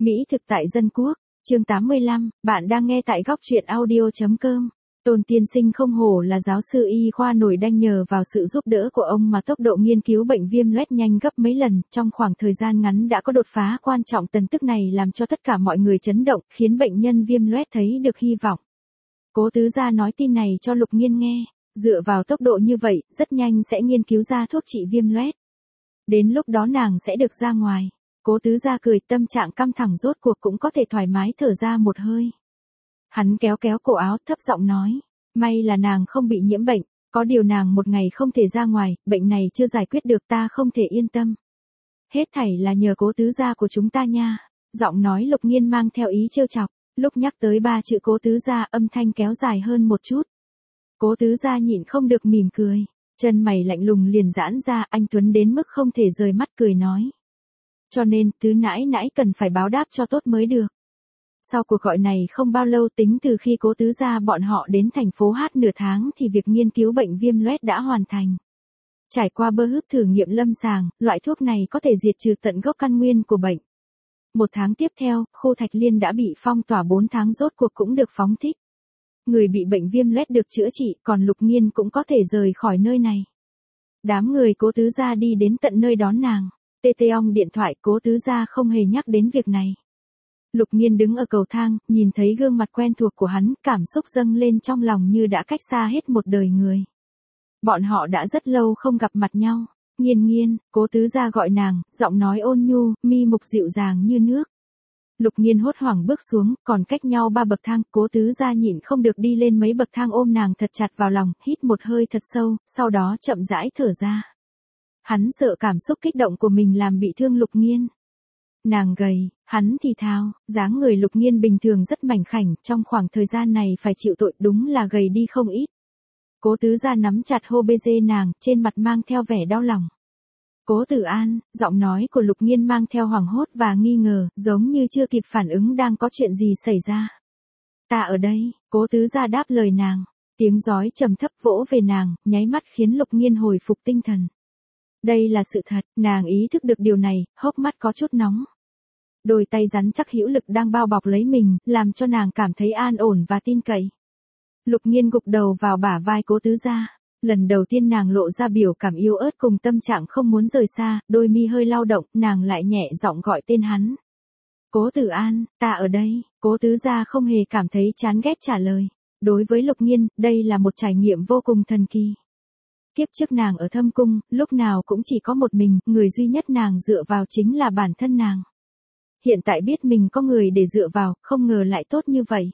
Mỹ thực tại dân quốc, chương 85, bạn đang nghe tại góc truyện audio.com. Tôn tiên sinh không hổ là giáo sư y khoa nổi danh, nhờ vào sự giúp đỡ của ông mà tốc độ nghiên cứu bệnh viêm loét nhanh gấp mấy lần, trong khoảng thời gian ngắn đã có đột phá quan trọng. Tin tức này làm cho tất cả mọi người chấn động, khiến bệnh nhân viêm loét thấy được hy vọng. Cố tứ gia nói tin này cho Lục Nghiên nghe, dựa vào tốc độ như vậy, rất nhanh sẽ nghiên cứu ra thuốc trị viêm loét. Đến lúc đó nàng sẽ được ra ngoài. Cố tứ gia cười, tâm trạng căng thẳng rốt cuộc cũng có thể thoải mái thở ra một hơi. Hắn kéo kéo cổ áo, thấp giọng nói, may là nàng không bị nhiễm bệnh, có điều nàng một ngày không thể ra ngoài, bệnh này chưa giải quyết được, ta không thể yên tâm. Hết thảy là nhờ cố tứ gia của chúng ta nha. Giọng nói Lục Nghiên mang theo ý trêu chọc, lúc nhắc tới ba chữ cố tứ gia, âm thanh kéo dài hơn một chút. Cố tứ gia nhịn không được mỉm cười, chân mày lạnh lùng liền giãn ra, anh tuấn đến mức không thể rời mắt, cười nói. Cho nên, tứ nãi nãi cần phải báo đáp cho tốt mới được. Sau cuộc gọi này không bao lâu, tính từ khi cố tứ gia bọn họ đến thành phố Hát nửa tháng thì việc nghiên cứu bệnh viêm loét đã hoàn thành. Trải qua bơ hức thử nghiệm lâm sàng, loại thuốc này có thể diệt trừ tận gốc căn nguyên của bệnh. Một tháng tiếp theo, khu Thạch Liên đã bị phong tỏa, 4 tháng rốt cuộc cũng được phóng thích. Người bị bệnh viêm loét được chữa trị, còn Lục Nghiên cũng có thể rời khỏi nơi này. Đám người cố tứ gia đi đến tận nơi đón nàng. Tê tê ong điện thoại, cố tứ gia không hề nhắc đến việc này. Lục Nghiên đứng ở cầu thang, nhìn thấy gương mặt quen thuộc của hắn, cảm xúc dâng lên trong lòng như đã cách xa hết một đời người. Bọn họ đã rất lâu không gặp mặt nhau. Nghiên nghiên, cố tứ gia gọi nàng, giọng nói ôn nhu, mi mục dịu dàng như nước. Lục Nghiên hốt hoảng bước xuống, còn cách nhau 3 bậc thang, cố tứ gia nhịn không được đi lên mấy bậc thang ôm nàng thật chặt vào lòng, hít một hơi thật sâu, sau đó chậm rãi thở ra. Hắn sợ cảm xúc kích động của mình làm bị thương Lục Nghiên. Nàng gầy, hắn thì thào, dáng người Lục Nghiên bình thường rất mảnh khảnh, trong khoảng thời gian này phải chịu tội, đúng là gầy đi không ít. Cố tứ gia nắm chặt hô bê dê nàng, trên mặt mang theo vẻ đau lòng. Cố Tử An, giọng nói của Lục Nghiên mang theo hoảng hốt và nghi ngờ, giống như chưa kịp phản ứng đang có chuyện gì xảy ra. Ta ở đây, cố tứ gia đáp lời nàng, tiếng giói trầm thấp vỗ về nàng, nháy mắt khiến Lục Nghiên hồi phục tinh thần. Đây là sự thật, nàng ý thức được điều này, hốc mắt có chút nóng. Đôi tay rắn chắc hữu lực đang bao bọc lấy mình, làm cho nàng cảm thấy an ổn và tin cậy. Lục Nghiên gục đầu vào bả vai cố tứ gia. Lần đầu tiên nàng lộ ra biểu cảm yếu ớt cùng tâm trạng không muốn rời xa, đôi mi hơi lao động, nàng lại nhẹ giọng gọi tên hắn. Cố Tử An, ta ở đây. Cố tứ gia không hề cảm thấy chán ghét trả lời. Đối với Lục Nghiên, đây là một trải nghiệm vô cùng thần kỳ. Kiếp trước nàng ở thâm cung, lúc nào cũng chỉ có một mình, người duy nhất nàng dựa vào chính là bản thân nàng. Hiện tại biết mình có người để dựa vào, không ngờ lại tốt như vậy.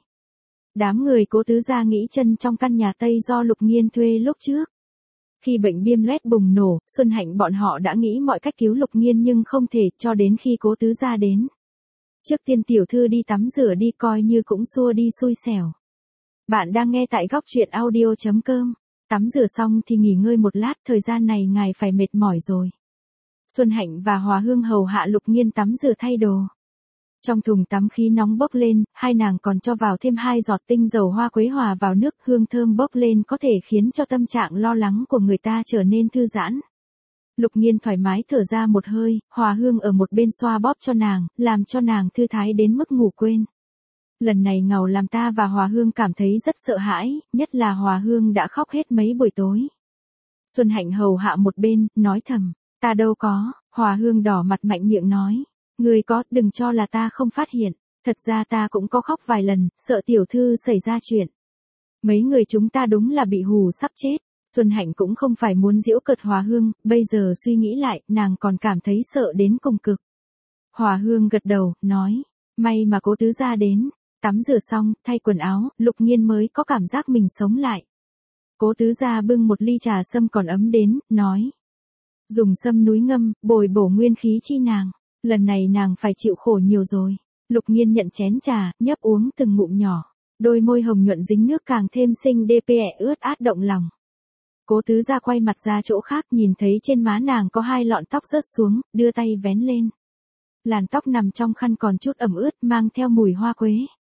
Đám người cố tứ gia nghĩ chân trong căn nhà Tây do Lục Nghiên thuê lúc trước. Khi bệnh viêm loét bùng nổ, Xuân Hạnh bọn họ đã nghĩ mọi cách cứu Lục Nghiên nhưng không thể, cho đến khi cố tứ gia đến. Trước tiên tiểu thư đi tắm rửa đi, coi như cũng xua đi xui xẻo. Bạn đang nghe tại góc truyện audio.com. Tắm rửa xong thì nghỉ ngơi một lát, thời gian này ngài phải mệt mỏi rồi. Xuân Hạnh và Hòa Hương hầu hạ Lục Nghiên tắm rửa thay đồ. Trong thùng tắm khí nóng bốc lên, hai nàng còn cho vào thêm 2 giọt tinh dầu hoa quế hòa vào nước, hương thơm bốc lên có thể khiến cho tâm trạng lo lắng của người ta trở nên thư giãn. Lục Nghiên thoải mái thở ra một hơi, Hòa Hương ở một bên xoa bóp cho nàng, làm cho nàng thư thái đến mức ngủ quên. Lần này ngầu làm ta và Hòa Hương cảm thấy rất sợ hãi, nhất là Hòa Hương đã khóc hết mấy buổi tối. Xuân Hạnh hầu hạ một bên, nói thầm, ta đâu có. Hòa Hương đỏ mặt mạnh miệng nói, người có, đừng cho là ta không phát hiện, thật ra ta cũng có khóc vài lần, sợ tiểu thư xảy ra chuyện. Mấy người chúng ta đúng là bị hù sắp chết. Xuân Hạnh cũng không phải muốn giễu cợt Hòa Hương, bây giờ suy nghĩ lại, nàng còn cảm thấy sợ đến cùng cực. Hòa Hương gật đầu, nói, may mà cố tứ gia đến. Tắm rửa xong, thay quần áo, Lục Nghiên mới có cảm giác mình sống lại. Cố tứ gia bưng một ly trà sâm còn ấm đến, nói. Dùng sâm núi ngâm, bồi bổ nguyên khí chi nàng. Lần này nàng phải chịu khổ nhiều rồi. Lục Nghiên nhận chén trà, nhấp uống từng ngụm nhỏ. Đôi môi hồng nhuận dính nước càng thêm xinh đẹp ướt át động lòng. Cố tứ gia quay mặt ra chỗ khác, nhìn thấy trên má nàng có 2 lọn tóc rớt xuống, đưa tay vén lên. Làn tóc nằm trong khăn còn chút ẩm ướt, mang theo mùi hoa quế.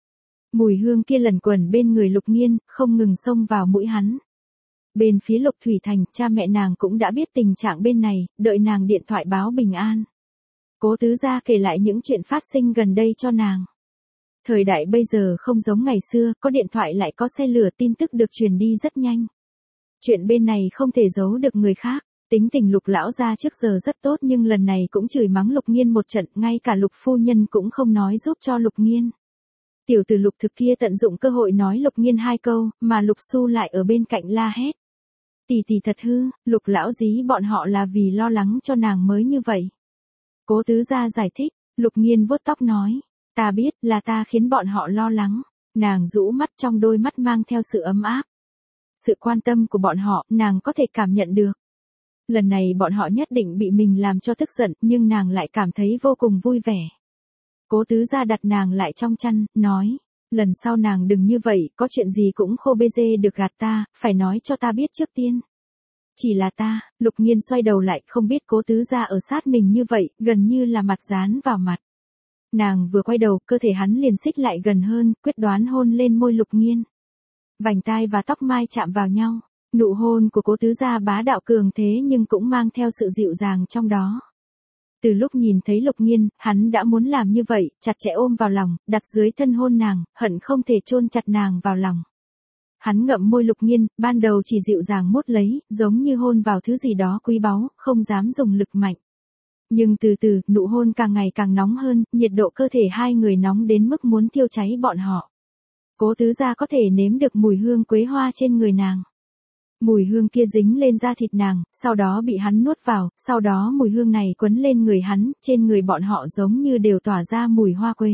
Mùi hương kia lẩn quẩn bên người Lục Nghiên, không ngừng xông vào mũi hắn. Bên phía Lục Thủy Thành, cha mẹ nàng cũng đã biết tình trạng bên này, đợi nàng điện thoại báo bình an. Cố tứ gia kể lại những chuyện phát sinh gần đây cho nàng. Thời đại bây giờ không giống ngày xưa, có điện thoại lại có xe lửa, tin tức được truyền đi rất nhanh. Chuyện bên này không thể giấu được người khác. Tính tình Lục lão gia trước giờ rất tốt nhưng lần này cũng chửi mắng Lục Nghiên một trận, ngay cả Lục phu nhân cũng không nói giúp cho Lục Nghiên. Tiểu tử Lục Thực kia tận dụng cơ hội nói Lục Nghiên 2 câu, mà Lục Xu lại ở bên cạnh la hét. Tỷ tỷ thật hư, Lục lão dí bọn họ là vì lo lắng cho nàng mới như vậy. Cố tứ gia giải thích, Lục Nghiên vuốt tóc nói, ta biết là ta khiến bọn họ lo lắng. Nàng rũ mắt, trong đôi mắt mang theo sự ấm áp. Sự quan tâm của bọn họ, nàng có thể cảm nhận được. Lần này bọn họ nhất định bị mình làm cho tức giận, nhưng nàng lại cảm thấy vô cùng vui vẻ. Cố tứ gia đặt nàng lại trong chăn, nói, lần sau nàng đừng như vậy, có chuyện gì cũng khô bê dê được gạt ta, phải nói cho ta biết trước tiên. Chỉ là ta, Lục Nghiên xoay đầu lại, không biết cố tứ gia ở sát mình như vậy, gần như là mặt dán vào mặt. Nàng vừa quay đầu, cơ thể hắn liền xích lại gần hơn, quyết đoán hôn lên môi Lục Nghiên. Vành tai và tóc mai chạm vào nhau. Nụ hôn của cố tứ gia bá đạo cường thế nhưng cũng mang theo sự dịu dàng trong đó. Từ lúc nhìn thấy Lục Nghiên, hắn đã muốn làm như vậy, chặt chẽ ôm vào lòng, đặt dưới thân hôn nàng, hận không thể chôn chặt nàng vào lòng. Hắn ngậm môi Lục Nghiên, ban đầu chỉ dịu dàng mút lấy, giống như hôn vào thứ gì đó quý báu, không dám dùng lực mạnh. Nhưng từ từ, nụ hôn càng ngày càng nóng hơn, nhiệt độ cơ thể hai người nóng đến mức muốn thiêu cháy bọn họ. Cố tứ gia có thể nếm được mùi hương quế hoa trên người nàng. Mùi hương kia dính lên da thịt nàng, sau đó bị hắn nuốt vào, sau đó mùi hương này quấn lên người hắn, trên người bọn họ giống như đều tỏa ra mùi hoa quế.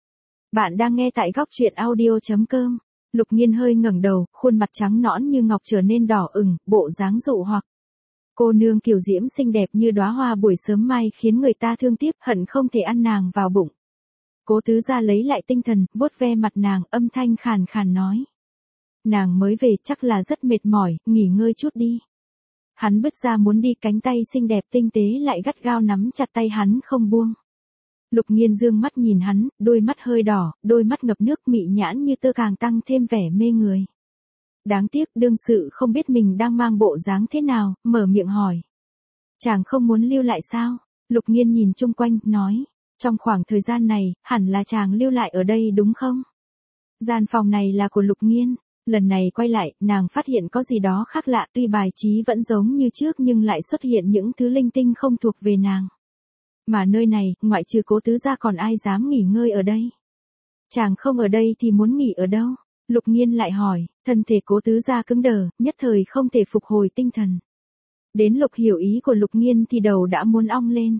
Bạn đang nghe tại góc truyện audio.com. Lục Nghiên hơi ngẩng đầu, khuôn mặt trắng nõn như ngọc trở nên đỏ ửng, bộ dáng dụ hoặc. Cô nương kiều diễm xinh đẹp như đóa hoa buổi sớm mai khiến người ta thương tiếc, hận không thể ăn nàng vào bụng. Cố tứ gia lấy lại tinh thần, vuốt ve mặt nàng, âm thanh khàn khàn nói. Nàng mới về chắc là rất mệt mỏi, nghỉ ngơi chút đi. Hắn bứt ra muốn đi, cánh tay xinh đẹp tinh tế lại gắt gao nắm chặt tay hắn không buông. Lục Nghiên dương mắt nhìn hắn, đôi mắt hơi đỏ, đôi mắt ngập nước, mị nhãn như tơ càng tăng thêm vẻ mê người. Đáng tiếc đương sự không biết mình đang mang bộ dáng thế nào, mở miệng hỏi. Chàng không muốn lưu lại sao? Lục Nghiên nhìn chung quanh, nói. Trong khoảng thời gian này, hẳn là chàng lưu lại ở đây đúng không? Gian phòng này là của Lục Nghiên. Lần này quay lại, nàng phát hiện có gì đó khác lạ, tuy bài trí vẫn giống như trước nhưng lại xuất hiện những thứ linh tinh không thuộc về nàng. Mà nơi này, ngoại trừ cố tứ gia còn ai dám nghỉ ngơi ở đây? Chàng không ở đây thì muốn nghỉ ở đâu? Lục Nghiên lại hỏi, thân thể cố tứ gia cứng đờ, nhất thời không thể phục hồi tinh thần. Đến Lục hiểu ý của Lục Nghiên thì đầu đã muốn ong lên.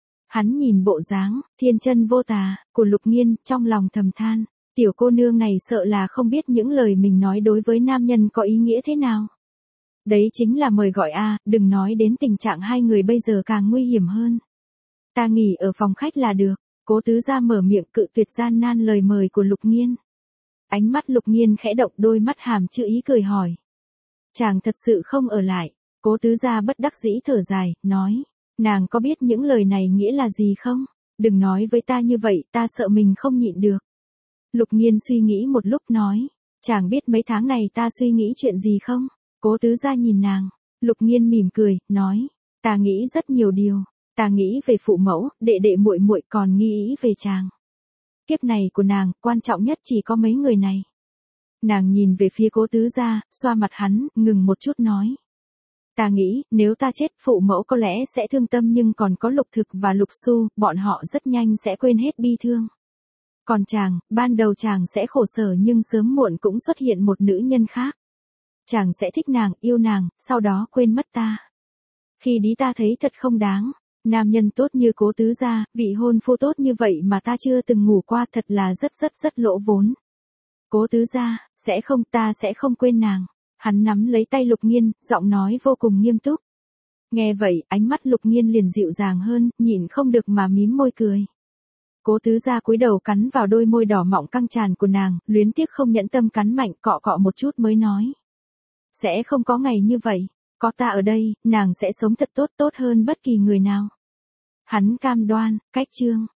Hắn nhìn bộ dáng, thiên chân vô tà, của Lục Nghiên, trong lòng thầm than. Tiểu cô nương này sợ là không biết những lời mình nói đối với nam nhân có ý nghĩa thế nào. Đấy chính là mời gọi a, đừng nói đến tình trạng hai người bây giờ càng nguy hiểm hơn. Ta nghỉ ở phòng khách là được. Cố tứ gia mở miệng cự tuyệt gian nan lời mời của Lục Nghiên. Ánh mắt Lục Nghiên khẽ động, đôi mắt hàm chữ ý cười hỏi. Chàng thật sự không ở lại. Cố tứ gia bất đắc dĩ thở dài, nói. Nàng có biết những lời này nghĩa là gì không? Đừng nói với ta như vậy, ta sợ mình không nhịn được. Lục Nghiên suy nghĩ một lúc nói. Chàng biết mấy tháng này ta suy nghĩ chuyện gì không? Cố tứ gia nhìn nàng. Lục Nghiên mỉm cười, nói. Ta nghĩ rất nhiều điều. Ta nghĩ về phụ mẫu, đệ đệ muội muội, còn nghĩ về chàng. Kiếp này của nàng, quan trọng nhất chỉ có mấy người này. Nàng nhìn về phía cố tứ gia, xoa mặt hắn, ngừng một chút nói. Ta nghĩ, nếu ta chết, phụ mẫu có lẽ sẽ thương tâm nhưng còn có Lục Thực và Lục Xu, bọn họ rất nhanh sẽ quên hết bi thương. Còn chàng, ban đầu chàng sẽ khổ sở nhưng sớm muộn cũng xuất hiện một nữ nhân khác. Chàng sẽ thích nàng, yêu nàng, sau đó quên mất ta. Khi đi ta thấy thật không đáng. Nam nhân tốt như cố tứ gia, vị hôn phu tốt như vậy mà ta chưa từng ngủ qua, thật là rất lỗ vốn. Cố tứ gia, ta sẽ không quên nàng. Hắn nắm lấy tay Lục Nghiên, giọng nói vô cùng nghiêm túc. Nghe vậy, ánh mắt Lục Nghiên liền dịu dàng hơn, nhịn không được mà mím môi cười. Cố tứ gia cúi đầu cắn vào đôi môi đỏ mọng căng tràn của nàng, luyến tiếc không nhẫn tâm cắn mạnh, cọ cọ một chút mới nói. Sẽ không có ngày như vậy, có ta ở đây, nàng sẽ sống thật tốt hơn bất kỳ người nào. Hắn cam đoan, cách chương.